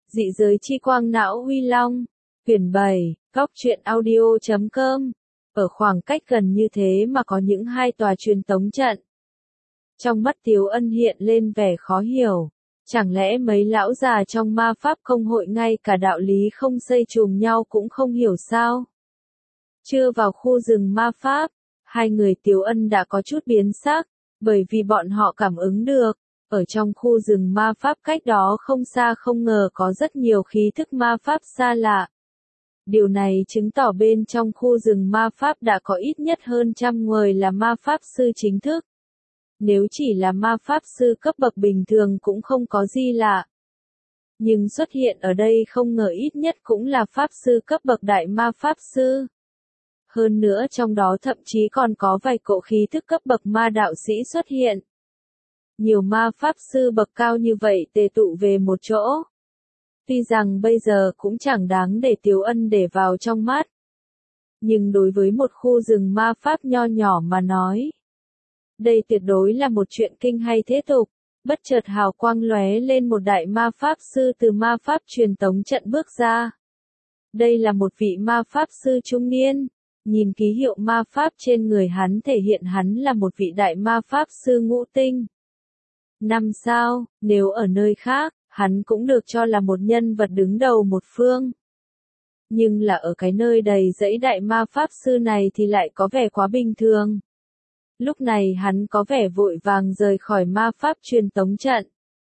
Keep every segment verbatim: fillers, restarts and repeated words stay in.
Dị giới chi quang não Huy Long. Quyển bảy, góc truyện audio chấm com. Ở khoảng cách gần như thế mà có những hai tòa truyền tống trận. Trong mắt Tiếu Ân hiện lên vẻ khó hiểu. Chẳng lẽ mấy lão già trong ma pháp công hội ngay cả đạo lý không xây trùng nhau cũng không hiểu sao? Chưa vào khu rừng ma pháp, hai người Tiếu Ân đã có chút biến sắc, bởi vì bọn họ cảm ứng được, ở trong khu rừng ma pháp cách đó không xa không ngờ có rất nhiều khí thức ma pháp xa lạ. Điều này chứng tỏ bên trong khu rừng ma pháp đã có ít nhất hơn trăm người là ma pháp sư chính thức. Nếu chỉ là ma pháp sư cấp bậc bình thường cũng không có gì lạ. Nhưng xuất hiện ở đây không ngờ ít nhất cũng là pháp sư cấp bậc đại ma pháp sư. Hơn nữa trong đó thậm chí còn có vài cỗ khí thức cấp bậc ma đạo sĩ xuất hiện. Nhiều ma pháp sư bậc cao như vậy tề tụ về một chỗ. Tuy rằng bây giờ cũng chẳng đáng để Tiếu Ân để vào trong mắt. Nhưng đối với một khu rừng ma pháp nho nhỏ mà nói, đây tuyệt đối là một chuyện kinh hay thế tục. Bất chợt hào quang lóe lên một đại ma pháp sư từ ma pháp truyền tống trận bước ra. Đây là một vị ma pháp sư trung niên. Nhìn ký hiệu ma pháp trên người hắn thể hiện hắn là một vị đại ma pháp sư ngũ tinh. Năm sao, nếu ở nơi khác, hắn cũng được cho là một nhân vật đứng đầu một phương. Nhưng là ở cái nơi đầy dẫy đại ma pháp sư này thì lại có vẻ quá bình thường. Lúc này hắn có vẻ vội vàng rời khỏi ma pháp truyền tống trận.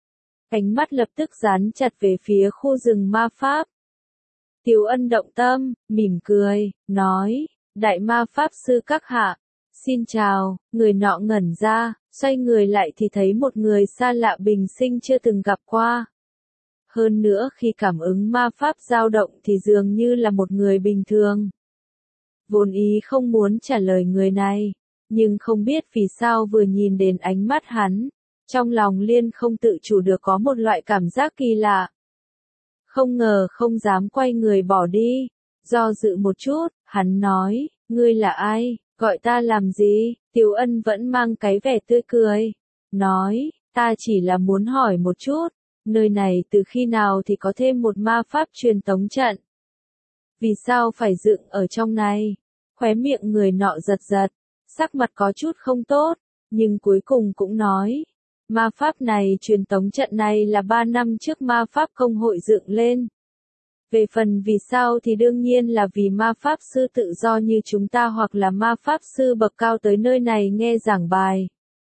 Ánh mắt lập tức dán chặt về phía khu rừng ma pháp. Tiếu Ân động tâm, mỉm cười, nói, đại ma pháp sư các hạ, xin chào, người nọ ngẩn ra, xoay người lại thì thấy một người xa lạ bình sinh chưa từng gặp qua. Hơn nữa khi cảm ứng ma pháp dao động thì dường như là một người bình thường. Vốn ý không muốn trả lời người này, nhưng không biết vì sao vừa nhìn đến ánh mắt hắn, trong lòng Liên không tự chủ được có một loại cảm giác kỳ lạ. Không ngờ không dám quay người bỏ đi, do dự một chút, hắn nói, ngươi là ai, gọi ta làm gì? Tiếu Ân vẫn mang cái vẻ tươi cười, nói, ta chỉ là muốn hỏi một chút, nơi này từ khi nào thì có thêm một ma pháp truyền tống trận? Vì sao phải dựng ở trong này? Khóe miệng người nọ giật giật, sắc mặt có chút không tốt, nhưng cuối cùng cũng nói, ma pháp này truyền tống trận này là ba năm trước ma pháp công hội dựng lên. Về phần vì sao thì đương nhiên là vì ma pháp sư tự do như chúng ta hoặc là ma pháp sư bậc cao tới nơi này nghe giảng bài.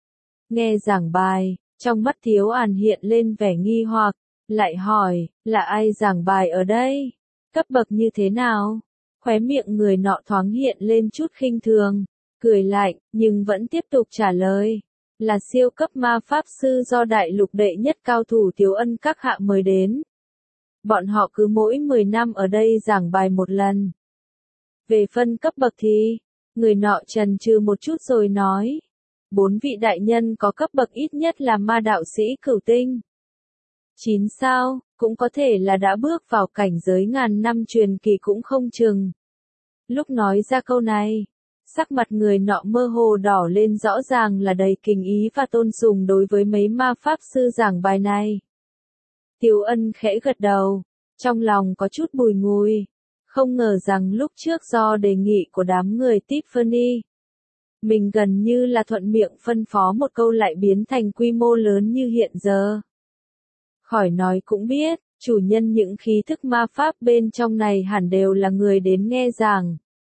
Nghe giảng bài, trong mắt Tiếu Ân hiện lên vẻ nghi hoặc, lại hỏi, là ai giảng bài ở đây? Cấp bậc như thế nào? Khóe miệng người nọ thoáng hiện lên chút khinh thường, cười lạnh, nhưng vẫn tiếp tục trả lời, là siêu cấp ma pháp sư do đại lục đệ nhất cao thủ Tiếu Ân các hạ mời đến. Bọn họ cứ mỗi mười năm ở đây giảng bài một lần. Về phân cấp bậc thì, người nọ chần chừ một chút rồi nói, bốn vị đại nhân có cấp bậc ít nhất là ma đạo sĩ cửu tinh. Chín sao, cũng có thể là đã bước vào cảnh giới ngàn năm truyền kỳ cũng không chừng. Lúc nói ra câu này, sắc mặt người nọ mơ hồ đỏ lên, rõ ràng là đầy kính ý và tôn sùng đối với mấy ma pháp sư giảng bài này. Tiếu Ân khẽ gật đầu, trong lòng có chút bùi ngùi, không ngờ rằng lúc trước do đề nghị của đám người Tiffany, mình gần như là thuận miệng phân phó một câu lại biến thành quy mô lớn như hiện giờ. Khỏi nói cũng biết, chủ nhân những khí thức ma pháp bên trong này hẳn đều là người đến nghe giảng.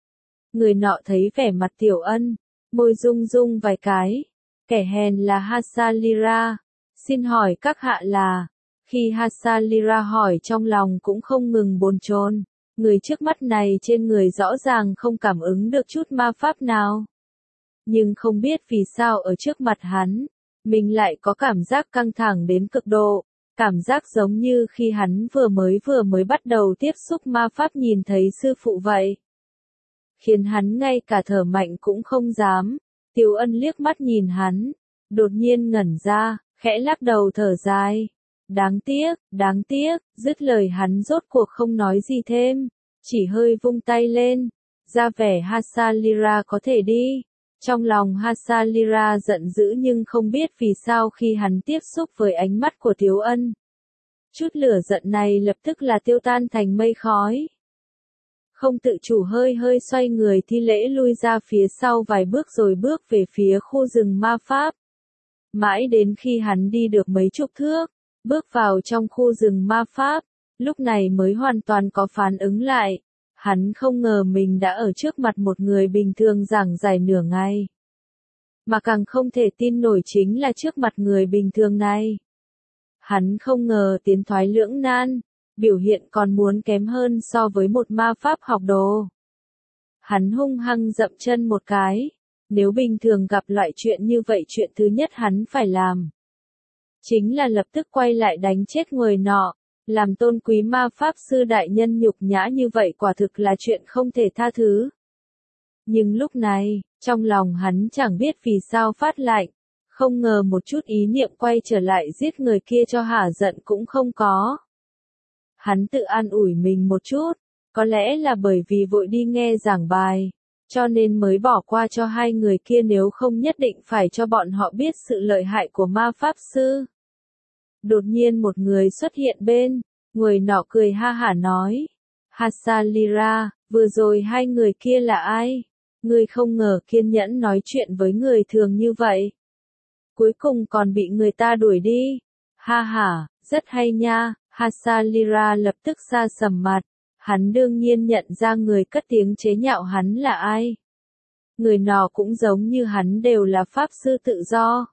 Người nọ thấy vẻ mặt Tiểu Ân, môi rung rung vài cái, kẻ hèn là Hasalira, xin hỏi các hạ là... Khi Hasalira hỏi trong lòng cũng không ngừng bồn chồn, người trước mắt này trên người rõ ràng không cảm ứng được chút ma pháp nào. Nhưng không biết vì sao ở trước mặt hắn, mình lại có cảm giác căng thẳng đến cực độ, cảm giác giống như khi hắn vừa mới vừa mới bắt đầu tiếp xúc ma pháp nhìn thấy sư phụ vậy. Khiến hắn ngay cả thở mạnh cũng không dám. Tiếu Ân liếc mắt nhìn hắn, đột nhiên ngẩn ra, khẽ lắc đầu thở dài. Đáng tiếc, đáng tiếc, dứt lời hắn rốt cuộc không nói gì thêm, chỉ hơi vung tay lên, ra vẻ Hasalira có thể đi. Trong lòng Hasalira giận dữ nhưng không biết vì sao khi hắn tiếp xúc với ánh mắt của Tiếu Ân, Chút lửa giận này lập tức là tiêu tan thành mây khói. Không tự chủ hơi hơi xoay người thi lễ lui ra phía sau vài bước rồi bước về phía khu rừng ma pháp. Mãi đến khi hắn đi được mấy chục thước, bước vào trong khu rừng ma pháp, lúc này mới hoàn toàn có phản ứng lại. Hắn không ngờ mình đã ở trước mặt một người bình thường giảng giải nửa ngày. Mà càng không thể tin nổi chính là trước mặt người bình thường này. Hắn không ngờ tiến thoái lưỡng nan, biểu hiện còn muốn kém hơn so với một ma pháp học đồ. Hắn hung hăng dậm chân một cái. Nếu bình thường gặp loại chuyện như vậy, chuyện thứ nhất hắn phải làm chính là lập tức quay lại đánh chết người nọ. Làm tôn quý ma pháp sư đại nhân nhục nhã như vậy quả thực là chuyện không thể tha thứ. Nhưng lúc này, trong lòng hắn chẳng biết vì sao phát lạnh, không ngờ một chút ý niệm quay trở lại giết người kia cho hả giận cũng không có. Hắn tự an ủi mình một chút, có lẽ là bởi vì vội đi nghe giảng bài, cho nên mới bỏ qua cho hai người kia, nếu không nhất định phải cho bọn họ biết sự lợi hại của ma pháp sư. Đột nhiên một người xuất hiện bên, người nọ cười ha hả nói, Hassalira, vừa rồi hai người kia là ai? Ngươi không ngờ kiên nhẫn nói chuyện với người thường như vậy. Cuối cùng còn bị người ta đuổi đi. Ha ha, rất hay nha. Hassalira lập tức sa sầm mặt. Hắn đương nhiên nhận ra người cất tiếng chế nhạo hắn là ai. Người nọ cũng giống như hắn đều là pháp sư tự do.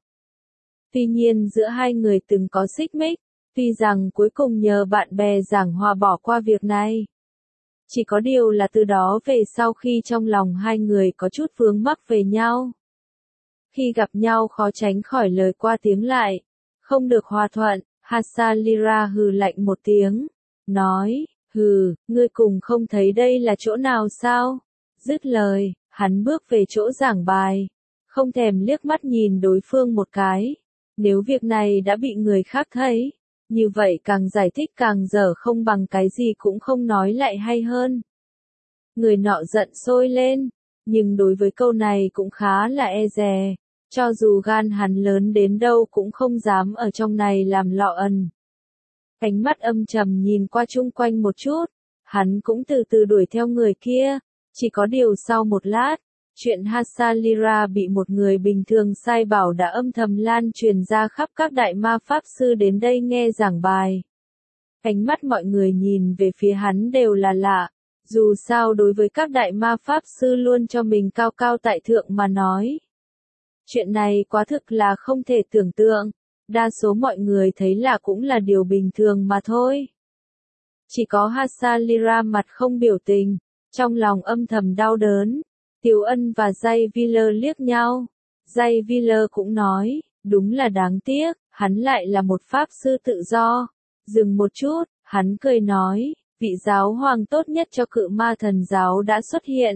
Tuy nhiên giữa hai người từng có xích mích, tuy rằng cuối cùng nhờ bạn bè giảng hòa bỏ qua việc này. Chỉ có điều là từ đó về sau khi trong lòng hai người có chút vướng mắc về nhau. Khi gặp nhau khó tránh khỏi lời qua tiếng lại, không được hòa thuận, Hassalira hừ lạnh một tiếng, nói, hừ, ngươi cùng không thấy đây là chỗ nào sao? Dứt lời, hắn bước về chỗ giảng bài, không thèm liếc mắt nhìn đối phương một cái. Nếu việc này đã bị người khác thấy, như vậy càng giải thích càng dở không bằng cái gì cũng không nói lại hay hơn. Người nọ giận sôi lên, nhưng đối với câu này cũng khá là e dè, cho dù gan hắn lớn đến đâu cũng không dám ở trong này làm lọ ẩn. Ánh mắt âm trầm nhìn qua chung quanh một chút, hắn cũng từ từ đuổi theo người kia, chỉ có điều sau một lát, chuyện Hassalira bị một người bình thường sai bảo đã âm thầm lan truyền ra khắp các đại ma pháp sư đến đây nghe giảng bài. Ánh mắt mọi người nhìn về phía hắn đều là lạ, dù sao đối với các đại ma pháp sư luôn cho mình cao cao tại thượng mà nói. Chuyện này quá thực là không thể tưởng tượng, đa số mọi người thấy là cũng là điều bình thường mà thôi. Chỉ có Hassalira mặt không biểu tình, trong lòng âm thầm đau đớn. Tiểu Ân và Jay Wheeler liếc nhau. Jay Wheeler cũng nói, đúng là đáng tiếc, hắn lại là một pháp sư tự do. Dừng một chút, hắn cười nói, vị giáo hoàng tốt nhất cho cự ma thần giáo đã xuất hiện.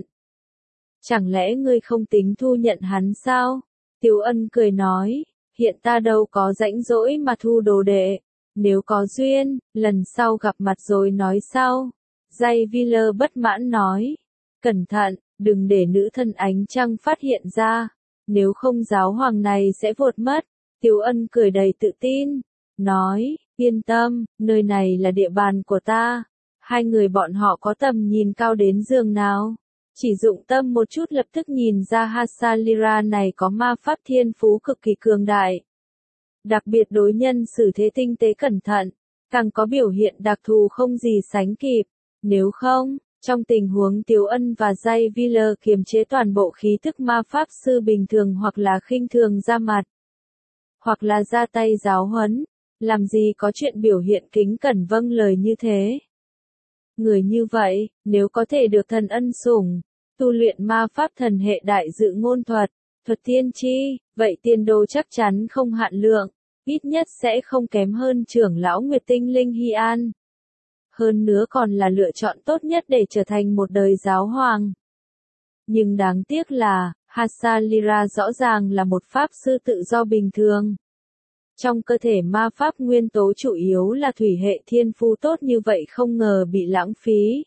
Chẳng lẽ ngươi không tính thu nhận hắn sao? Tiểu Ân cười nói, hiện ta đâu có rãnh rỗi mà thu đồ đệ. Nếu có duyên, lần sau gặp mặt rồi nói sau. Jay Wheeler bất mãn nói, cẩn thận. Đừng để nữ thần ánh trăng phát hiện ra, nếu không giáo hoàng này sẽ vụt mất. Tiểu Ân cười đầy tự tin, nói, yên tâm, nơi này là địa bàn của ta. Hai người bọn họ có tầm nhìn cao đến giường nào. Chỉ dụng tâm một chút lập tức nhìn ra Hassalira này có ma pháp thiên phú cực kỳ cường đại. Đặc biệt đối nhân xử thế tinh tế cẩn thận, càng có biểu hiện đặc thù không gì sánh kịp. Nếu không, trong tình huống Tiểu Ân và Jay Wheeler kiềm chế toàn bộ khí thức ma pháp sư bình thường hoặc là khinh thường ra mặt, hoặc là ra tay giáo huấn, làm gì có chuyện biểu hiện kính cẩn vâng lời như thế. Người như vậy, nếu có thể được thần ân sủng, tu luyện ma pháp thần hệ đại dự ngôn thuật, thuật tiên tri, vậy tiền đồ chắc chắn không hạn lượng, ít nhất sẽ không kém hơn trưởng lão Nguyệt Tinh Linh Hy An. Hơn nữa còn là lựa chọn tốt nhất để trở thành một đời giáo hoàng. Nhưng đáng tiếc là, Hassalira rõ ràng là một pháp sư tự do bình thường. Trong cơ thể ma pháp nguyên tố chủ yếu là thủy hệ, thiên phú tốt như vậy không ngờ bị lãng phí.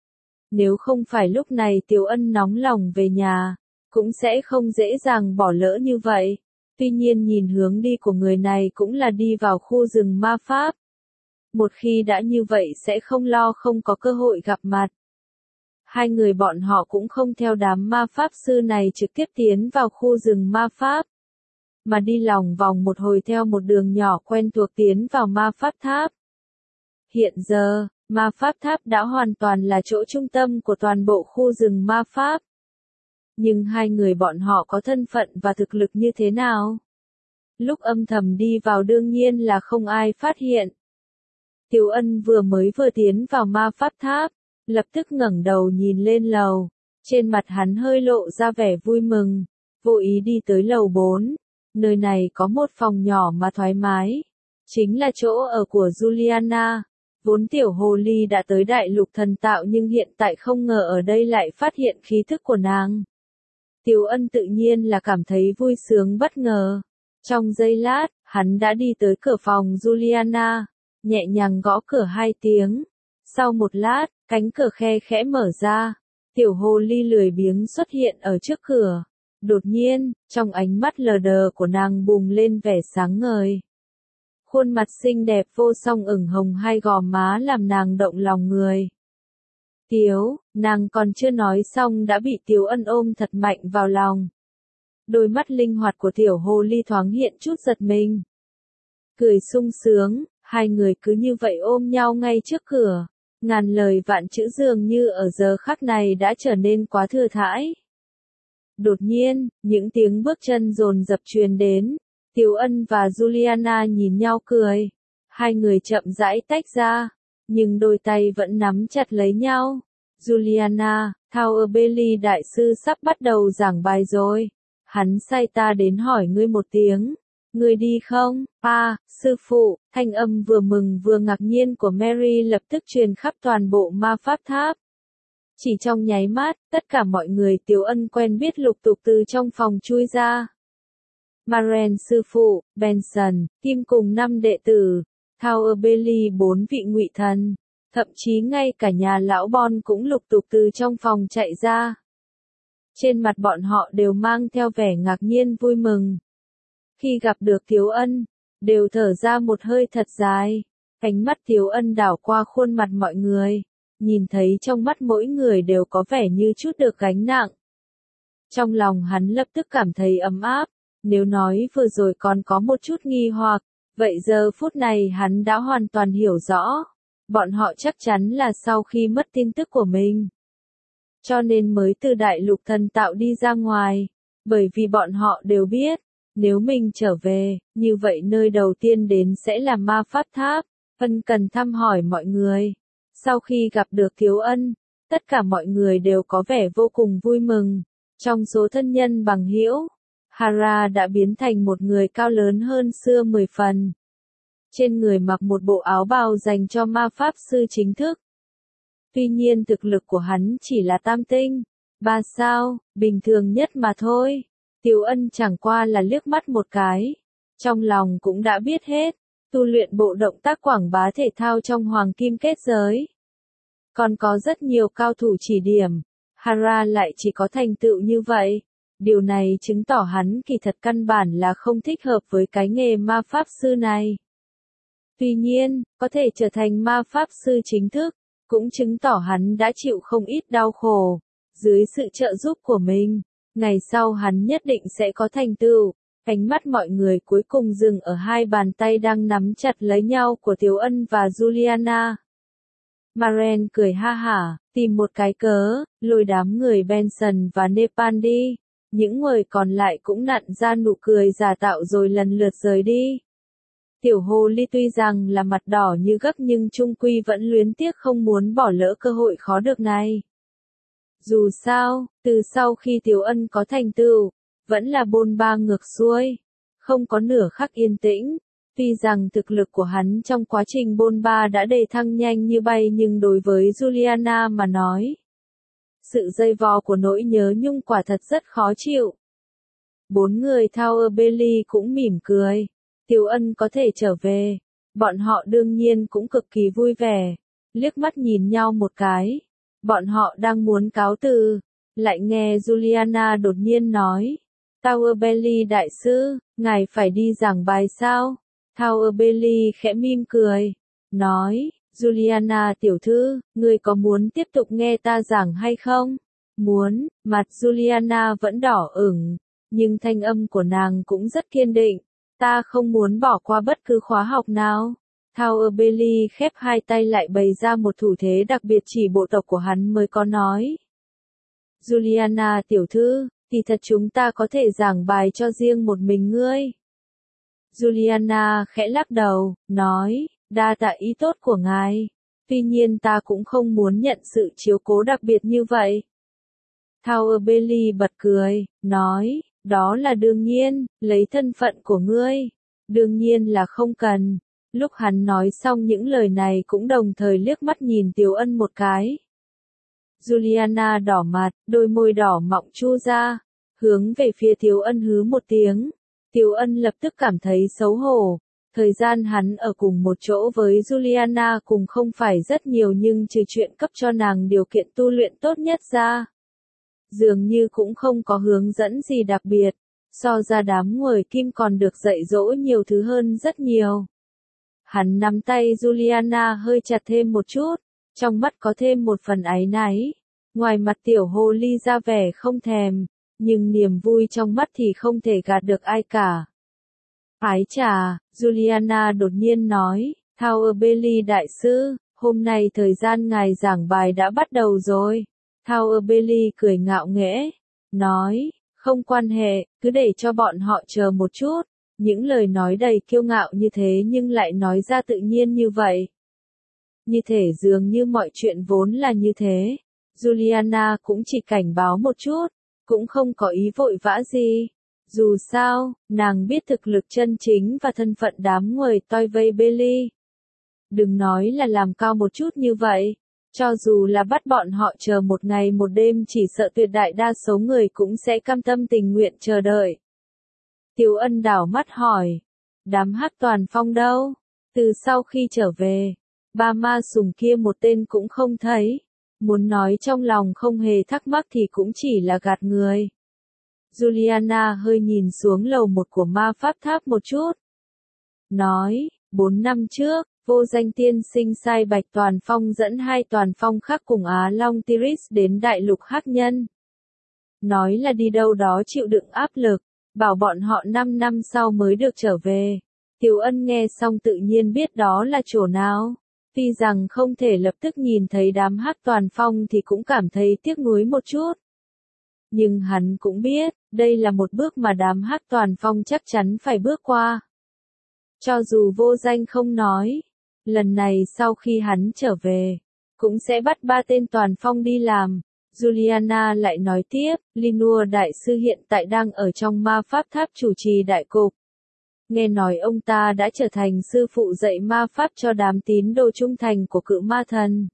Nếu không phải lúc này Tiểu Ân nóng lòng về nhà, cũng sẽ không dễ dàng bỏ lỡ như vậy. Tuy nhiên nhìn hướng đi của người này cũng là đi vào khu rừng ma pháp. Một khi đã như vậy sẽ không lo không có cơ hội gặp mặt. Hai người bọn họ cũng không theo đám ma pháp sư này trực tiếp tiến vào khu rừng ma pháp, mà đi lòng vòng một hồi theo một đường nhỏ quen thuộc tiến vào ma pháp tháp. Hiện giờ, ma pháp tháp đã hoàn toàn là chỗ trung tâm của toàn bộ khu rừng ma pháp. Nhưng hai người bọn họ có thân phận và thực lực như thế nào? Lúc âm thầm đi vào đương nhiên là không ai phát hiện. Tiểu Ân vừa mới vừa tiến vào ma pháp tháp, lập tức ngẩng đầu nhìn lên lầu, trên mặt hắn hơi lộ ra vẻ vui mừng, vô ý đi tới lầu bốn. Nơi này có một phòng nhỏ mà thoải mái, chính là chỗ ở của Juliana. Vốn tiểu hồ ly đã tới đại lục thần tạo nhưng hiện tại không ngờ ở đây lại phát hiện khí thức của nàng. Tiểu Ân tự nhiên là cảm thấy vui sướng bất ngờ. Trong giây lát, hắn đã đi tới cửa phòng Juliana, nhẹ nhàng gõ cửa hai tiếng. Sau một lát, cánh cửa khe khẽ mở ra, tiểu hồ ly lười biếng xuất hiện ở trước cửa. Đột nhiên, trong ánh mắt lờ đờ của nàng bùng lên vẻ sáng ngời. Khuôn mặt xinh đẹp vô song ửng hồng hai gò má làm nàng động lòng người. Tiếu, nàng còn chưa nói xong đã bị Tiếu Ân ôm thật mạnh vào lòng. Đôi mắt linh hoạt của tiểu hồ ly thoáng hiện chút giật mình. Cười sung sướng, hai người cứ như vậy ôm nhau ngay trước cửa. Ngàn lời vạn chữ dường như ở giờ khắc này đã trở nên quá thừa thãi. Đột nhiên, những tiếng bước chân dồn dập truyền đến. Tiểu Ân và Juliana nhìn nhau cười. Hai người chậm rãi tách ra, nhưng đôi tay vẫn nắm chặt lấy nhau. Juliana, Tower Bailey đại sư sắp bắt đầu giảng bài rồi. Hắn sai ta đến hỏi ngươi một tiếng. Ngươi đi không? À, sư phụ, thanh âm vừa mừng vừa ngạc nhiên của Mary lập tức truyền khắp toàn bộ ma pháp tháp. Chỉ trong nháy mắt, tất cả mọi người Tiểu Ân quen biết lục tục từ trong phòng chui ra. Maren sư phụ, Benson, Kim cùng năm đệ tử, Tower Bailey bốn vị ngụy thần, thậm chí ngay cả nhà lão Bon cũng lục tục từ trong phòng chạy ra. Trên mặt bọn họ đều mang theo vẻ ngạc nhiên vui mừng. Khi gặp được Tiểu Ân, đều thở ra một hơi thật dài. Ánh mắt Tiểu Ân đảo qua khuôn mặt mọi người, nhìn thấy trong mắt mỗi người đều có vẻ như chút được gánh nặng. Trong lòng hắn lập tức cảm thấy ấm áp. Nếu nói vừa rồi còn có một chút nghi hoặc, vậy giờ phút này hắn đã hoàn toàn hiểu rõ. Bọn họ chắc chắn là sau khi mất tin tức của mình, cho nên mới từ đại lục thần tạo đi ra ngoài. Bởi vì bọn họ đều biết, nếu mình trở về, như vậy nơi đầu tiên đến sẽ là ma pháp tháp. Ân cần thăm hỏi mọi người. Sau khi gặp được Tiểu Ân, tất cả mọi người đều có vẻ vô cùng vui mừng. Trong số thân nhân bằng hữu, Hara đã biến thành một người cao lớn hơn xưa mười phần. Trên người mặc một bộ áo bào dành cho ma pháp sư chính thức. Tuy nhiên thực lực của hắn chỉ là tam tinh, ba sao, bình thường nhất mà thôi. Tiểu Ân chẳng qua là liếc mắt một cái, trong lòng cũng đã biết hết, tu luyện bộ động tác quảng bá thể thao trong hoàng kim kết giới. Còn có rất nhiều cao thủ chỉ điểm, Hara lại chỉ có thành tựu như vậy. Điều này chứng tỏ hắn kỳ thật căn bản là không thích hợp với cái nghề ma pháp sư này. Tuy nhiên, có thể trở thành ma pháp sư chính thức, cũng chứng tỏ hắn đã chịu không ít đau khổ. Dưới sự trợ giúp của mình, ngày sau hắn nhất định sẽ có thành tựu. Ánh mắt mọi người cuối cùng dừng ở hai bàn tay đang nắm chặt lấy nhau của Tiểu Ân và Juliana. Maren cười ha hả, tìm một cái cớ, lôi đám người Benson và Nepal đi. Những người còn lại cũng nặn ra nụ cười giả tạo rồi lần lượt rời đi. Tiểu hồ ly tuy rằng là mặt đỏ như gấc nhưng chung quy vẫn luyến tiếc không muốn bỏ lỡ cơ hội khó được này. Dù sao, từ sau khi Tiểu Ân có thành tựu, vẫn là bôn ba ngược xuôi, không có nửa khắc yên tĩnh. Tuy rằng thực lực của hắn trong quá trình bôn ba đã đề thăng nhanh như bay nhưng đối với Juliana mà nói, sự dây vò của nỗi nhớ nhung quả thật rất khó chịu. Bốn người Tower Bailey cũng mỉm cười. Tiểu Ân có thể trở về. Bọn họ đương nhiên cũng cực kỳ vui vẻ. Liếc mắt nhìn nhau một cái. Bọn họ đang muốn cáo từ. Lại nghe Juliana đột nhiên nói. Tower Bailey đại sư, ngài phải đi giảng bài sao? Tower Bailey khẽ mỉm cười. nói, Juliana tiểu thư, ngươi có muốn tiếp tục nghe ta giảng hay không? Muốn, mặt Juliana vẫn đỏ ửng, nhưng thanh âm của nàng cũng rất kiên định. Ta không muốn bỏ qua bất cứ khóa học nào. Tower Bailey khép hai tay lại bày ra một thủ thế đặc biệt chỉ bộ tộc của hắn mới có nói. Juliana tiểu thư, thì thật chúng ta có thể giảng bài cho riêng một mình ngươi. Juliana khẽ lắc đầu, nói, đa tạ ý tốt của ngài. Tuy nhiên ta cũng không muốn nhận sự chiếu cố đặc biệt như vậy. Tower Bailey bật cười, nói, đó là đương nhiên, lấy thân phận của ngươi. Đương nhiên là không cần. Lúc hắn nói xong những lời này cũng đồng thời liếc mắt nhìn Tiếu Ân một cái. Juliana đỏ mặt, đôi môi đỏ mọng chu ra, hướng về phía Tiếu Ân hứ một tiếng. Tiếu Ân lập tức cảm thấy xấu hổ. Thời gian hắn ở cùng một chỗ với Juliana cùng không phải rất nhiều nhưng trừ chuyện cấp cho nàng điều kiện tu luyện tốt nhất ra. Dường như cũng không có hướng dẫn gì đặc biệt, so ra đám người kim còn được dạy dỗ nhiều thứ hơn rất nhiều. Hắn nắm tay Juliana hơi chặt thêm một chút, trong mắt có thêm một phần áy náy. Ngoài mặt tiểu hồ ly ra vẻ không thèm, nhưng niềm vui trong mắt thì không thể gạt được ai cả. Ái chà, Juliana đột nhiên nói, Tower Bailey đại sư, hôm nay thời gian ngài giảng bài đã bắt đầu rồi. Tower Bailey cười ngạo nghễ, nói, không quan hệ, cứ để cho bọn họ chờ một chút. Những lời nói đầy kiêu ngạo như thế nhưng lại nói ra tự nhiên như vậy. Như thể dường như mọi chuyện vốn là như thế. Juliana cũng chỉ cảnh báo một chút, cũng không có ý vội vã gì. Dù sao, nàng biết thực lực chân chính và thân phận đám người toi vây Bailey. Đừng nói là làm cao một chút như vậy. Cho dù là bắt bọn họ chờ một ngày một đêm chỉ sợ tuyệt đại đa số người cũng sẽ cam tâm tình nguyện chờ đợi. Tiếu Ân đảo mắt hỏi, đám Hắc Toàn Phong đâu? Từ sau khi trở về, ba ma sùng kia một tên cũng không thấy. Muốn nói trong lòng không hề thắc mắc thì cũng chỉ là gạt người. Juliana hơi nhìn xuống lầu một của ma pháp tháp một chút. Nói, bốn năm trước, vô danh tiên sinh sai Bạch Toàn Phong dẫn hai Toàn Phong khác cùng Á Long Tiris đến đại lục Hắc Nhân. Nói là đi đâu đó chịu đựng áp lực, bảo bọn họ năm năm sau mới được trở về. Tiểu Ân nghe xong tự nhiên biết đó là chỗ nào. Tuy rằng không thể lập tức nhìn thấy đám Hắc Toàn Phong thì cũng cảm thấy tiếc nuối một chút. Nhưng hắn cũng biết, đây là một bước mà đám Hắc Toàn Phong chắc chắn phải bước qua. Cho dù vô danh không nói, lần này sau khi hắn trở về, cũng sẽ bắt ba tên Toàn Phong đi làm. Juliana lại nói tiếp, Linua đại sư hiện tại đang ở trong ma pháp tháp chủ trì đại cục. Nghe nói ông ta đã trở thành sư phụ dạy ma pháp cho đám tín đồ trung thành của cự ma thần.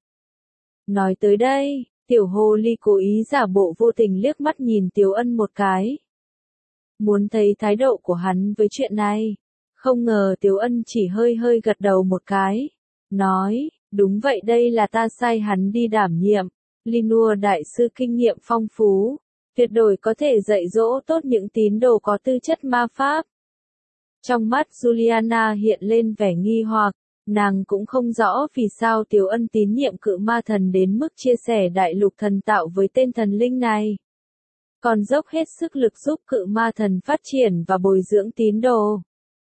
Nói tới đây, tiểu hồ ly cố ý giả bộ vô tình liếc mắt nhìn Tiếu Ân một cái. Muốn thấy thái độ của hắn với chuyện này. Không ngờ Tiếu Ân chỉ hơi hơi gật đầu một cái. Nói, đúng vậy đây là ta sai hắn đi đảm nhiệm. Linua đại sư kinh nghiệm phong phú. Tuyệt đối có thể dạy dỗ tốt những tín đồ có tư chất ma pháp. Trong mắt Juliana hiện lên vẻ nghi hoặc. Nàng cũng không rõ vì sao Tiếu Ân tín nhiệm cự ma thần đến mức chia sẻ đại lục thần tạo với tên thần linh này. Còn dốc hết sức lực giúp cự ma thần phát triển và bồi dưỡng tín đồ.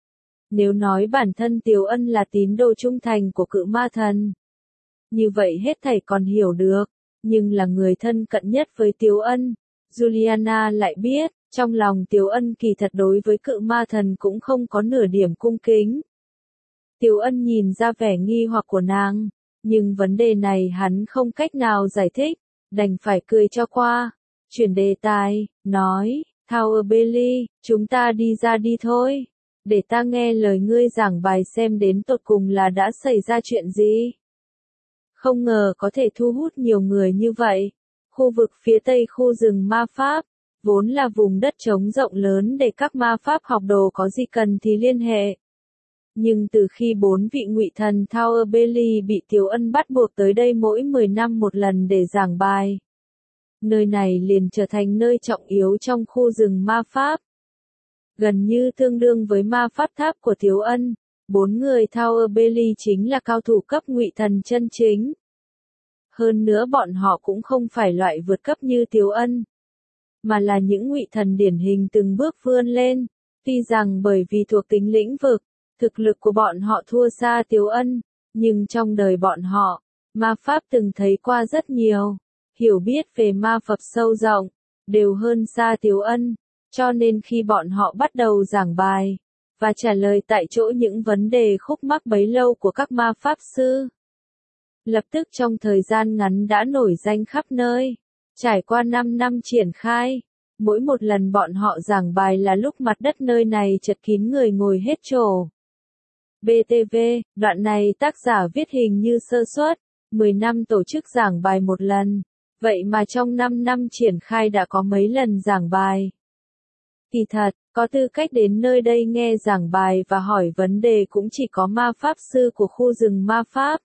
Nếu nói bản thân Tiếu Ân là tín đồ trung thành của cự ma thần, như vậy hết thảy còn hiểu được, nhưng là người thân cận nhất với Tiếu Ân, Juliana lại biết, trong lòng Tiếu Ân kỳ thật đối với cự ma thần cũng không có nửa điểm cung kính. Tiếu Ân nhìn ra vẻ nghi hoặc của nàng, nhưng vấn đề này hắn không cách nào giải thích, đành phải cười cho qua, chuyển đề tài, nói, Tower Bailey, chúng ta đi ra đi thôi. Để ta nghe lời ngươi giảng bài xem đến tột cùng là đã xảy ra chuyện gì. Không ngờ có thể thu hút nhiều người như vậy. Khu vực phía tây khu rừng ma pháp, vốn là vùng đất trống rộng lớn để các ma pháp học đồ có gì cần thì liên hệ. Nhưng từ khi bốn vị ngụy thần Tower Bailey bị Tiếu Ân bắt buộc tới đây mỗi mười năm một lần để giảng bài, nơi này liền trở thành nơi trọng yếu trong khu rừng ma pháp. Gần như tương đương với ma pháp tháp của Tiếu Ân, Bốn người Tower Bailey chính là cao thủ cấp ngụy thần chân chính. Hơn nữa bọn họ cũng không phải loại vượt cấp như Tiếu Ân, mà là những ngụy thần điển hình từng bước vươn lên. Tuy rằng bởi vì thuộc tính lĩnh vực, thực lực của bọn họ thua xa Tiếu Ân, nhưng trong đời bọn họ, ma pháp từng thấy qua rất nhiều, hiểu biết về ma Phật sâu rộng, đều hơn xa Tiếu Ân, cho nên khi bọn họ bắt đầu giảng bài, và trả lời tại chỗ những vấn đề khúc mắc bấy lâu của các ma pháp sư, lập tức trong thời gian ngắn đã nổi danh khắp nơi. Trải qua năm năm triển khai, mỗi một lần bọn họ giảng bài là lúc mặt đất nơi này chật kín người ngồi hết chỗ. bê tê vê, đoạn này tác giả viết hình như sơ suất, mười năm tổ chức giảng bài một lần, vậy mà trong năm năm triển khai đã có mấy lần giảng bài. Kỳ thật, có tư cách đến nơi đây nghe giảng bài và hỏi vấn đề cũng chỉ có ma pháp sư của khu rừng ma pháp.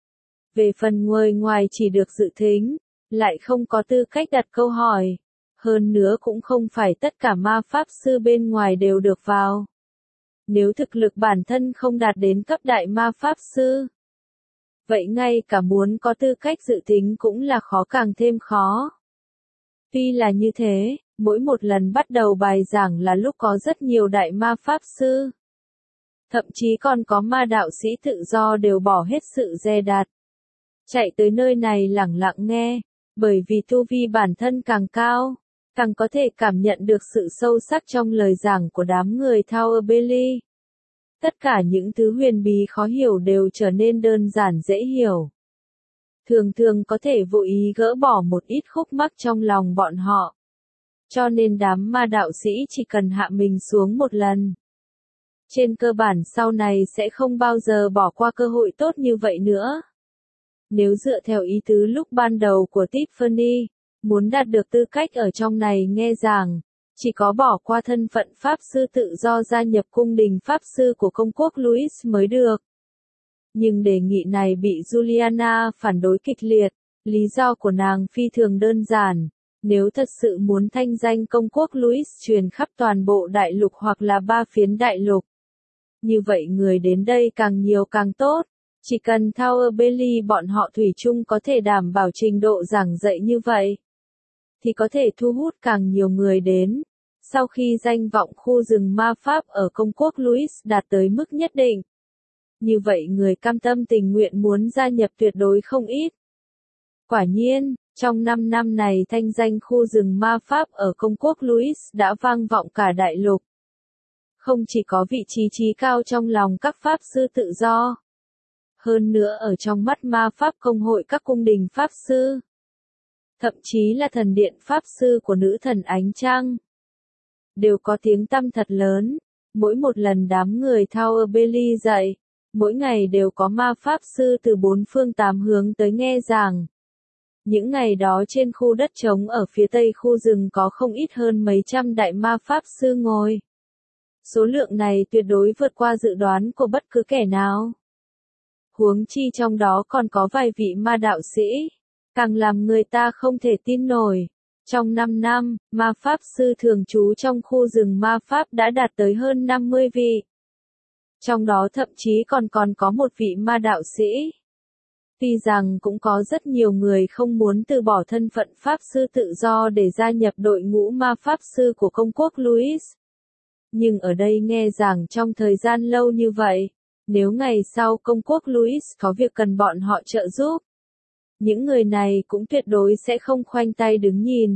Về phần người ngoài chỉ được dự thính, lại không có tư cách đặt câu hỏi. Hơn nữa cũng không phải tất cả ma pháp sư bên ngoài đều được vào. Nếu thực lực bản thân không đạt đến cấp đại ma pháp sư, vậy ngay cả muốn có tư cách dự thính cũng là khó càng thêm khó. Tuy là như thế, mỗi một lần bắt đầu bài giảng là lúc có rất nhiều đại ma pháp sư. Thậm chí còn có ma đạo sĩ tự do đều bỏ hết sự dè dặt, chạy tới nơi này lẳng lặng nghe, bởi vì tu vi bản thân càng cao, càng có thể cảm nhận được sự sâu sắc trong lời giảng của đám người Tower Bailey. Tất cả những thứ huyền bí khó hiểu đều trở nên đơn giản dễ hiểu. Thường thường có thể vô ý gỡ bỏ một ít khúc mắc trong lòng bọn họ. Cho nên đám ma đạo sĩ chỉ cần hạ mình xuống một lần, trên cơ bản sau này sẽ không bao giờ bỏ qua cơ hội tốt như vậy nữa. Nếu dựa theo ý tứ lúc ban đầu của Tiffany, muốn đạt được tư cách ở trong này nghe giảng, chỉ có bỏ qua thân phận Pháp sư tự do gia nhập cung đình Pháp sư của công quốc Louis mới được. Nhưng đề nghị này bị Juliana phản đối kịch liệt, lý do của nàng phi thường đơn giản. Nếu thật sự muốn thanh danh công quốc Louis truyền khắp toàn bộ đại lục hoặc là ba phiến đại lục, như vậy người đến đây càng nhiều càng tốt. Chỉ cần Tower Bailey bọn họ thủy chung có thể đảm bảo trình độ giảng dạy như vậy, thì có thể thu hút càng nhiều người đến. Sau khi danh vọng khu rừng ma pháp ở công quốc Louis đạt tới mức nhất định, như vậy người cam tâm tình nguyện muốn gia nhập tuyệt đối không ít. Quả nhiên, trong năm năm này thanh danh khu rừng ma pháp ở công quốc Louis đã vang vọng cả đại lục. Không chỉ có vị trí trí cao trong lòng các pháp sư tự do, hơn nữa ở trong mắt ma pháp công hội các cung đình pháp sư, thậm chí là thần điện pháp sư của nữ thần ánh trăng, đều có tiếng tăm thật lớn. Mỗi một lần đám người Tower Bailey dạy, mỗi ngày đều có ma pháp sư từ bốn phương tám hướng tới nghe giảng. Những ngày đó trên khu đất trống ở phía tây khu rừng có không ít hơn mấy trăm đại ma pháp sư ngồi. Số lượng này tuyệt đối vượt qua dự đoán của bất cứ kẻ nào. Huống chi trong đó còn có vài vị ma đạo sĩ, càng làm người ta không thể tin nổi. Trong năm năm, ma pháp sư thường trú trong khu rừng ma pháp đã đạt tới hơn năm mươi vị. Trong đó thậm chí còn còn có một vị ma đạo sĩ. Tuy rằng cũng có rất nhiều người không muốn từ bỏ thân phận pháp sư tự do để gia nhập đội ngũ ma pháp sư của công quốc Louis. Nhưng ở đây nghe giảng trong thời gian lâu như vậy, nếu ngày sau công quốc Louis có việc cần bọn họ trợ giúp, những người này cũng tuyệt đối sẽ không khoanh tay đứng nhìn.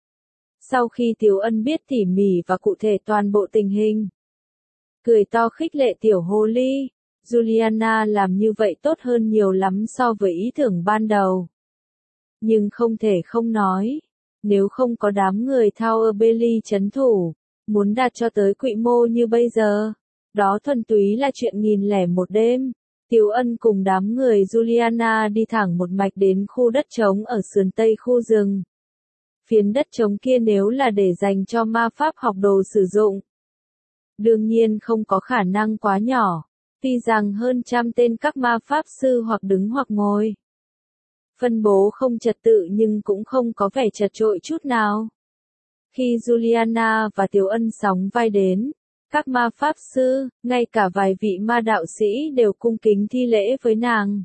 Sau khi Tiểu Ân biết tỉ mỉ và cụ thể toàn bộ tình hình, cười to khích lệ tiểu hồ ly, Juliana làm như vậy tốt hơn nhiều lắm so với ý tưởng ban đầu. Nhưng không thể không nói, nếu không có đám người Tower Bailey trấn thủ, muốn đạt cho tới quy mô như bây giờ, đó thuần túy là chuyện nghìn lẻ một đêm. Tiểu Ân cùng đám người Juliana đi thẳng một mạch đến khu đất trống ở sườn tây khu rừng. Phiến đất trống kia nếu là để dành cho ma pháp học đồ sử dụng, đương nhiên không có khả năng quá nhỏ. Tuy rằng hơn trăm tên các ma pháp sư hoặc đứng hoặc ngồi, phân bố không trật tự nhưng cũng không có vẻ chật chội chút nào. Khi Juliana và Tiểu Ân sóng vai đến, Các ma pháp sư, ngay cả vài vị ma đạo sĩ đều cung kính thi lễ với nàng.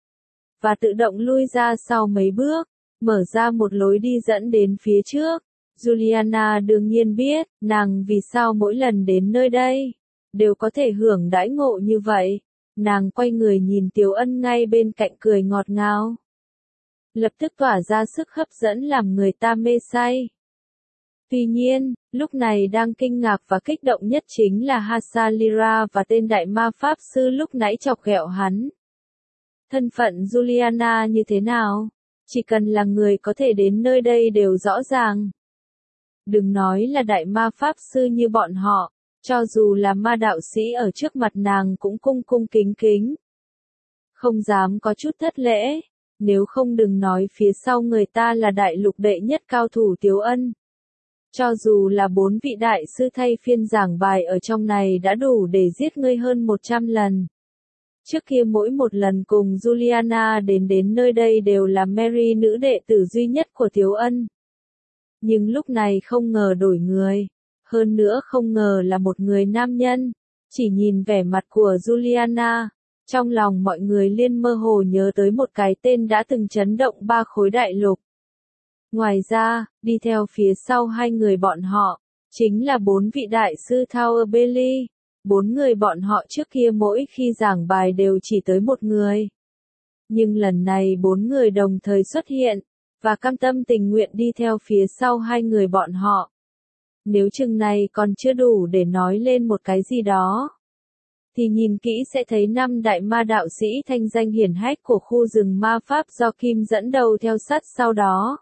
Và tự động lui ra sau mấy bước, mở ra một lối đi dẫn đến phía trước. Juliana đương nhiên biết, nàng vì sao mỗi lần đến nơi đây, đều có thể hưởng đãi ngộ như vậy. Nàng quay người nhìn Tiếu Ân ngay bên cạnh cười ngọt ngào. Lập tức tỏa ra sức hấp dẫn làm người ta mê say. Tuy nhiên, lúc này đang kinh ngạc và kích động nhất chính là Hasalira và tên đại ma pháp sư lúc nãy chọc ghẹo hắn. Thân phận Juliana như thế nào? Chỉ cần là người có thể đến nơi đây đều rõ ràng. Đừng nói là đại ma pháp sư như bọn họ, cho dù là ma đạo sĩ ở trước mặt nàng cũng cung cung kính kính. Không dám có chút thất lễ, nếu không đừng nói phía sau người ta là đại lục đệ nhất cao thủ Tiếu Ân. Cho dù là bốn vị đại sư thay phiên giảng bài ở trong này đã đủ để giết ngươi hơn một trăm lần. Trước kia mỗi một lần cùng Juliana đến đến nơi đây đều là Mary nữ đệ tử duy nhất của Tiếu Ân. Nhưng lúc này không ngờ đổi người. Hơn nữa không ngờ là một người nam nhân. Chỉ nhìn vẻ mặt của Juliana, trong lòng mọi người liên mơ hồ nhớ tới một cái tên đã từng chấn động ba khối đại lục. Ngoài ra, đi theo phía sau hai người bọn họ, chính là bốn vị đại sư Tower Bailey. Bốn người bọn họ trước kia mỗi khi giảng bài đều chỉ tới một người. Nhưng lần này bốn người đồng thời xuất hiện, và cam tâm tình nguyện đi theo phía sau hai người bọn họ. Nếu chừng này còn chưa đủ để nói lên một cái gì đó, thì nhìn kỹ sẽ thấy năm đại ma đạo sĩ thanh danh hiển hách của khu rừng ma pháp do Kim dẫn đầu theo sát sau đó.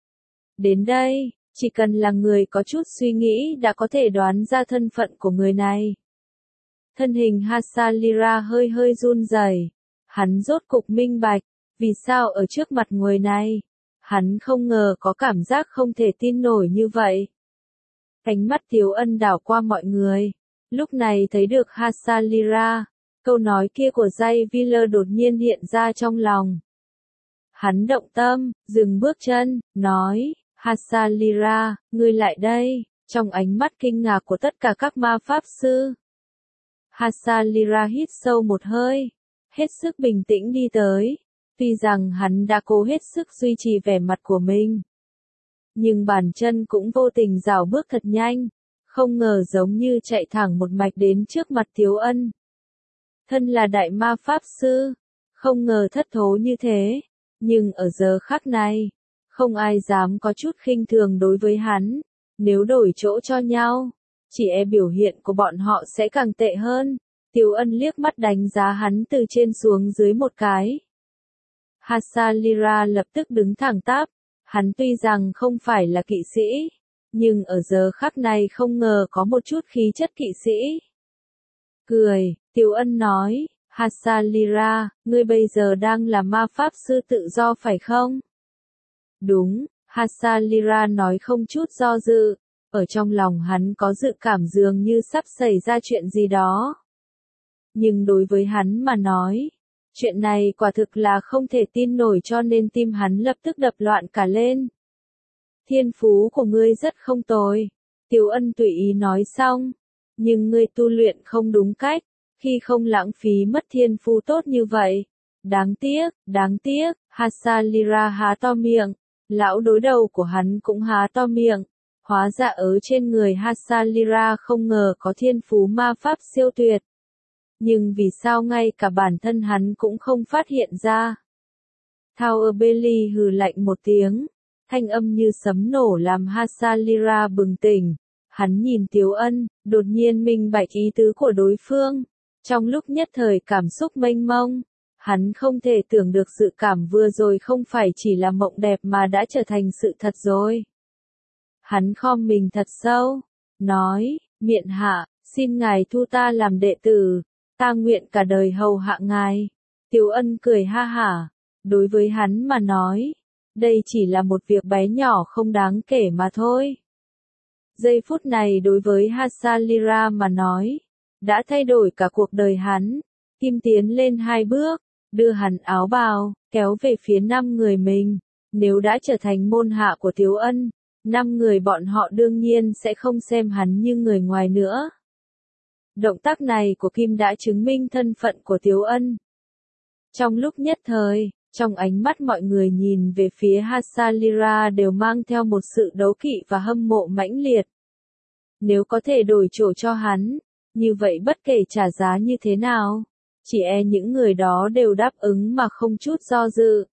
Đến đây, chỉ cần là người có chút suy nghĩ đã có thể đoán ra thân phận của người này. Thân hình Hasalira hơi hơi run rẩy, hắn rốt cục minh bạch, vì sao ở trước mặt người này, hắn không ngờ có cảm giác không thể tin nổi như vậy. Ánh mắt Tiếu Ân đảo qua mọi người, lúc này thấy được Hasalira, câu nói kia của Jay Wheeler đột nhiên hiện ra trong lòng. Hắn động tâm, dừng bước chân, nói, Hasalira, ngươi lại đây, trong ánh mắt kinh ngạc của tất cả các ma pháp sư. Hasalira hít sâu một hơi, hết sức bình tĩnh đi tới, tuy rằng hắn đã cố hết sức duy trì vẻ mặt của mình. Nhưng bàn chân cũng vô tình rảo bước thật nhanh, không ngờ giống như chạy thẳng một mạch đến trước mặt Tiếu Ân. Thân là đại ma pháp sư, không ngờ thất thố như thế, nhưng ở giờ khắc này, không ai dám có chút khinh thường đối với hắn, nếu đổi chỗ cho nhau, chỉ e biểu hiện của bọn họ sẽ càng tệ hơn. Tiếu Ân liếc mắt đánh giá hắn từ trên xuống dưới một cái. Hasalira lập tức đứng thẳng tắp, hắn tuy rằng không phải là kỵ sĩ, nhưng ở giờ khắc này không ngờ có một chút khí chất kỵ sĩ. Cười, Tiếu Ân nói, Hasalira, ngươi bây giờ đang là ma pháp sư tự do phải không? Đúng, Hasalira nói không chút do dự, ở trong lòng hắn có dự cảm dường như sắp xảy ra chuyện gì đó. Nhưng đối với hắn mà nói, chuyện này quả thực là không thể tin nổi cho nên tim hắn lập tức đập loạn cả lên. Thiên phú của ngươi rất không tồi, Tiếu Ân tùy ý nói xong, nhưng ngươi tu luyện không đúng cách, khi không lãng phí mất thiên phú tốt như vậy. Đáng tiếc, đáng tiếc, Hasalira há to miệng, lão đối đầu của hắn cũng há to miệng. Hóa ra ở trên người Hasalira không ngờ có thiên phú ma pháp siêu tuyệt. Nhưng vì sao ngay cả bản thân hắn cũng không phát hiện ra? Tower Bailey hừ lạnh một tiếng, thanh âm như sấm nổ làm Hasalira bừng tỉnh. Hắn nhìn Tiếu Ân, đột nhiên minh bạch ý tứ của đối phương. Trong lúc nhất thời cảm xúc mênh mông, hắn không thể tưởng được sự cảm vừa rồi không phải chỉ là mộng đẹp mà đã trở thành sự thật rồi. Hắn khom mình thật sâu, nói, miện hạ, xin ngài thu ta làm đệ tử, ta nguyện cả đời hầu hạ ngài. Tiếu Ân cười ha hả, đối với hắn mà nói, đây chỉ là một việc bé nhỏ không đáng kể mà thôi. Giây phút này đối với Hasalira mà nói, đã thay đổi cả cuộc đời hắn. Kim tiến lên hai bước, đưa hắn áo bào, kéo về phía năm người mình. Nếu đã trở thành môn hạ của Tiếu Ân, năm người bọn họ đương nhiên sẽ không xem hắn như người ngoài nữa. Động tác này của Kim đã chứng minh thân phận của Tiếu Ân. Trong lúc nhất thời, trong ánh mắt mọi người nhìn về phía Hasalira đều mang theo một sự đấu kỵ và hâm mộ mãnh liệt. Nếu có thể đổi chỗ cho hắn, như vậy bất kể trả giá như thế nào, chỉ e những người đó đều đáp ứng mà không chút do dự.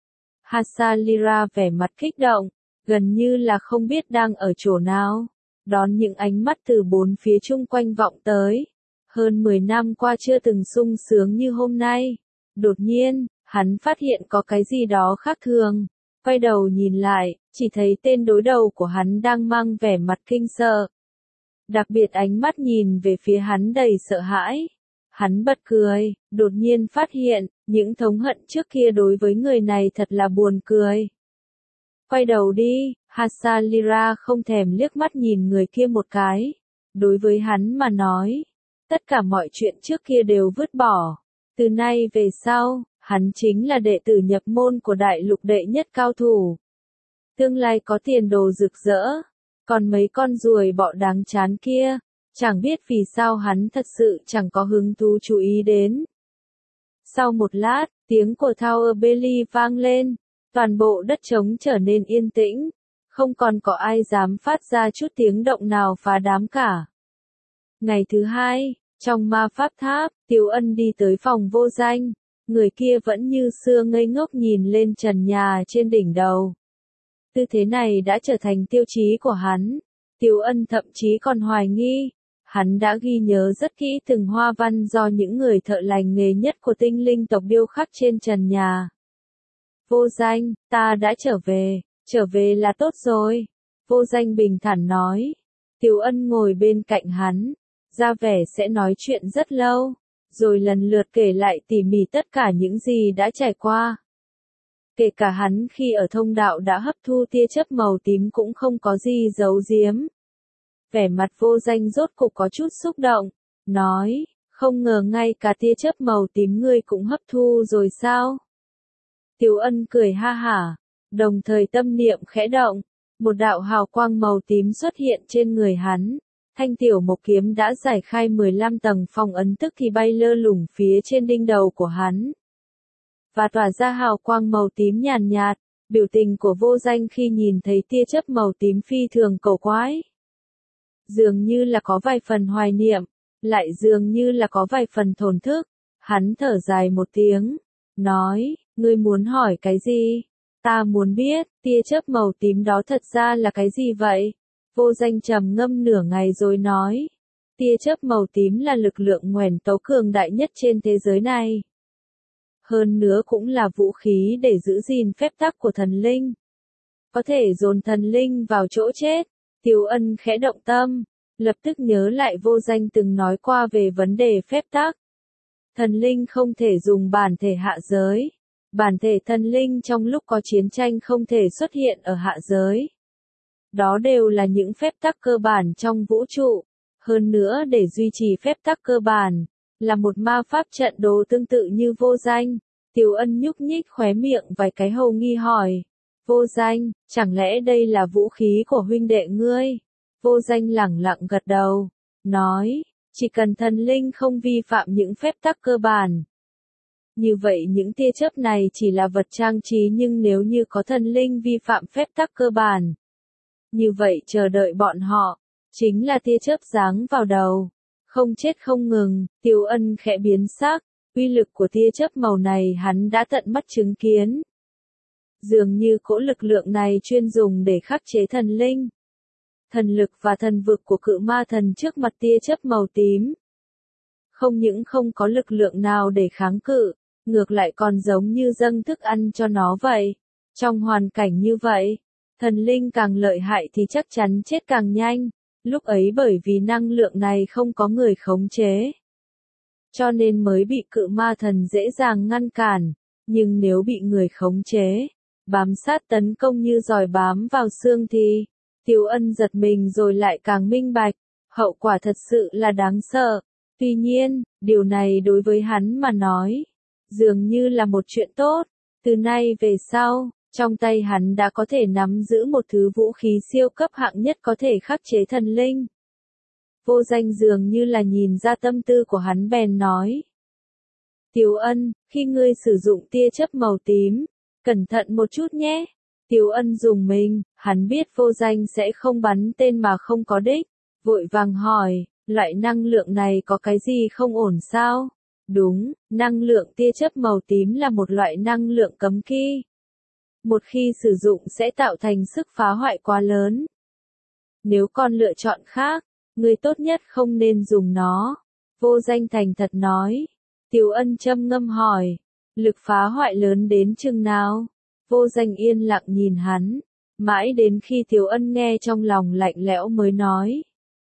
Hasalira vẻ mặt kích động, gần như là không biết đang ở chỗ nào, đón những ánh mắt từ bốn phía chung quanh vọng tới. Hơn mười năm qua chưa từng sung sướng như hôm nay. Đột nhiên, hắn phát hiện có cái gì đó khác thường. Quay đầu nhìn lại, chỉ thấy tên đối đầu của hắn đang mang vẻ mặt kinh sợ. Đặc biệt ánh mắt nhìn về phía hắn đầy sợ hãi. Hắn bật cười, đột nhiên phát hiện, những thống hận trước kia đối với người này thật là buồn cười. Quay đầu đi, Hasalira không thèm liếc mắt nhìn người kia một cái. Đối với hắn mà nói, tất cả mọi chuyện trước kia đều vứt bỏ. Từ nay về sau, hắn chính là đệ tử nhập môn của đại lục đệ nhất cao thủ. Tương lai có tiền đồ rực rỡ, còn mấy con ruồi bọ đáng chán kia, chẳng biết vì sao hắn thật sự chẳng có hứng thú chú ý đến. Sau một lát, tiếng của Tower Bailey vang lên, toàn bộ đất trống trở nên yên tĩnh, không còn có ai dám phát ra chút tiếng động nào phá đám cả. Ngày thứ hai, trong ma pháp tháp, Tiếu Ân đi tới phòng vô danh, người kia vẫn như xưa ngây ngốc nhìn lên trần nhà trên đỉnh đầu. Tư thế này đã trở thành tiêu chí của hắn. Tiếu Ân thậm chí còn hoài nghi, hắn đã ghi nhớ rất kỹ từng hoa văn do những người thợ lành nghề nhất của tinh linh tộc điêu khắc trên trần nhà. Vô danh, ta đã trở về, trở về là tốt rồi. Vô danh bình thản nói. Tiếu Ân ngồi bên cạnh hắn, ra vẻ sẽ nói chuyện rất lâu, rồi lần lượt kể lại tỉ mỉ tất cả những gì đã trải qua. Kể cả hắn khi ở thông đạo đã hấp thu tia chớp màu tím cũng không có gì giấu giếm. Vẻ mặt vô danh rốt cục có chút xúc động, nói, không ngờ ngay cả tia chớp màu tím ngươi cũng hấp thu rồi sao? Tiếu Ân cười ha hả, đồng thời tâm niệm khẽ động, một đạo hào quang màu tím xuất hiện trên người hắn. Thanh tiểu mộc kiếm đã giải khai mười lăm tầng phong ấn tức thì bay lơ lửng phía trên đỉnh đầu của hắn. Và tỏa ra hào quang màu tím nhàn nhạt, biểu tình của vô danh khi nhìn thấy tia chớp màu tím phi thường cổ quái. Dường như là có vài phần hoài niệm, lại dường như là có vài phần thổn thức. Hắn thở dài một tiếng, nói, ngươi muốn hỏi cái gì? Ta muốn biết, tia chớp màu tím đó thật ra là cái gì vậy? Vô danh trầm ngâm nửa ngày rồi nói, tia chớp màu tím là lực lượng nguyền tấu cường đại nhất trên thế giới này. Hơn nữa cũng là vũ khí để giữ gìn phép tắc của thần linh. Có thể dồn thần linh vào chỗ chết. Tiếu Ân khẽ động tâm, lập tức nhớ lại vô danh từng nói qua về vấn đề phép tắc. Thần linh không thể dùng bản thể hạ giới. Bản thể thần linh trong lúc có chiến tranh không thể xuất hiện ở hạ giới. Đó đều là những phép tắc cơ bản trong vũ trụ. Hơn nữa để duy trì phép tắc cơ bản, là một ma pháp trận đồ tương tự như vô danh. Tiếu Ân nhúc nhích khóe miệng vài cái hầu nghi hỏi. Vô danh, chẳng lẽ đây là vũ khí của huynh đệ ngươi? Vô danh lẳng lặng gật đầu, nói, chỉ cần thần linh không vi phạm những phép tắc cơ bản. Như vậy những tia chớp này chỉ là vật trang trí, nhưng nếu như có thần linh vi phạm phép tắc cơ bản, như vậy chờ đợi bọn họ, chính là tia chớp giáng vào đầu, không chết không ngừng. Tiếu Ân khẽ biến sắc, uy lực của tia chớp màu này hắn đã tận mắt chứng kiến. Dường như cỗ lực lượng này chuyên dùng để khắc chế thần linh. Thần lực và thần vực của cự ma thần trước mặt tia chớp màu tím. Không những không có lực lượng nào để kháng cự, ngược lại còn giống như dâng thức ăn cho nó vậy. Trong hoàn cảnh như vậy, thần linh càng lợi hại thì chắc chắn chết càng nhanh. Lúc ấy bởi vì năng lượng này không có người khống chế, cho nên mới bị cự ma thần dễ dàng ngăn cản. Nhưng nếu bị người khống chế, bám sát tấn công như giòi bám vào xương thì, Tiếu Ân giật mình rồi lại càng minh bạch, hậu quả thật sự là đáng sợ. Tuy nhiên, điều này đối với hắn mà nói, dường như là một chuyện tốt. Từ nay về sau, trong tay hắn đã có thể nắm giữ một thứ vũ khí siêu cấp hạng nhất có thể khắc chế thần linh. Vô Danh dường như là nhìn ra tâm tư của hắn bèn nói. Tiếu Ân, khi ngươi sử dụng tia chớp màu tím, cẩn thận một chút nhé. Tiếu Ân dùng mình, hắn biết Vô Danh sẽ không bắn tên mà không có đích, vội vàng hỏi, loại năng lượng này có cái gì không ổn sao? Đúng, năng lượng tia chớp màu tím là một loại năng lượng cấm kỵ. Một khi sử dụng sẽ tạo thành sức phá hoại quá lớn. Nếu còn lựa chọn khác, ngươi tốt nhất không nên dùng nó. Vô Danh thành thật nói. Tiếu Ân châm ngâm hỏi, lực phá hoại lớn đến chừng nào? Vô Danh yên lặng nhìn hắn, mãi đến khi Tiếu Ân nghe trong lòng lạnh lẽo mới nói.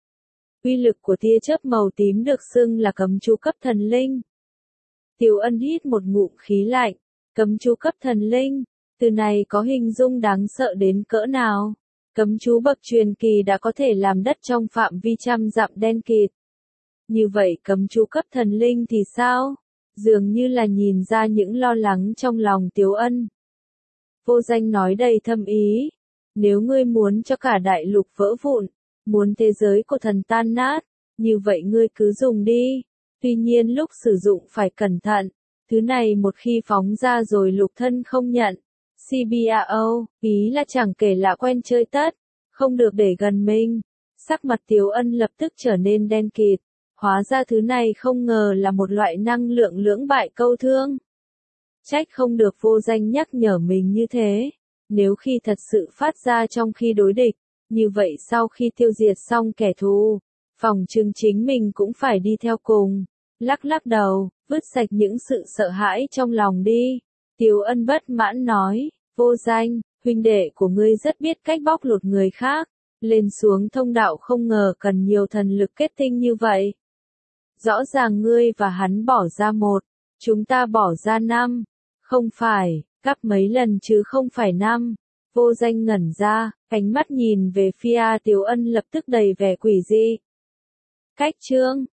Uy lực của tia chớp màu tím được xưng là cấm chú cấp thần linh. Tiếu Ân hít một ngụm khí lạnh, cấm chú cấp thần linh, từ này có hình dung đáng sợ đến cỡ nào? Cấm chú bậc truyền kỳ đã có thể làm đất trong phạm vi trăm dặm đen kịt. Như vậy cấm chú cấp thần linh thì sao? Dường như là nhìn ra những lo lắng trong lòng Tiếu Ân. Vô Danh nói đầy thâm ý. Nếu ngươi muốn cho cả đại lục vỡ vụn, muốn thế giới của thần tan nát, như vậy ngươi cứ dùng đi. Tuy nhiên lúc sử dụng phải cẩn thận. Thứ này một khi phóng ra rồi lục thân không nhận. xê bê rờ o, ý là chẳng kể lạ quen chơi tất, không được để gần mình. Sắc mặt Tiếu Ân lập tức trở nên đen kịt. Hóa ra thứ này không ngờ là một loại năng lượng lưỡng bại câu thương. Trách không được Vô Danh nhắc nhở mình như thế. Nếu khi thật sự phát ra trong khi đối địch, như vậy sau khi tiêu diệt xong kẻ thù, phòng trừng chính mình cũng phải đi theo cùng. Lắc lắc đầu, vứt sạch những sự sợ hãi trong lòng đi. Tiếu Ân bất mãn nói, Vô Danh, huynh đệ của ngươi rất biết cách bóc lột người khác. Lên xuống thông đạo không ngờ cần nhiều thần lực kết tinh như vậy. Rõ ràng ngươi và hắn bỏ ra một, chúng ta bỏ ra năm. Không phải, gấp mấy lần chứ không phải năm. Vô Danh ngẩn ra, ánh mắt nhìn về phía Tiếu Ân lập tức đầy vẻ quỷ dị. Cách chương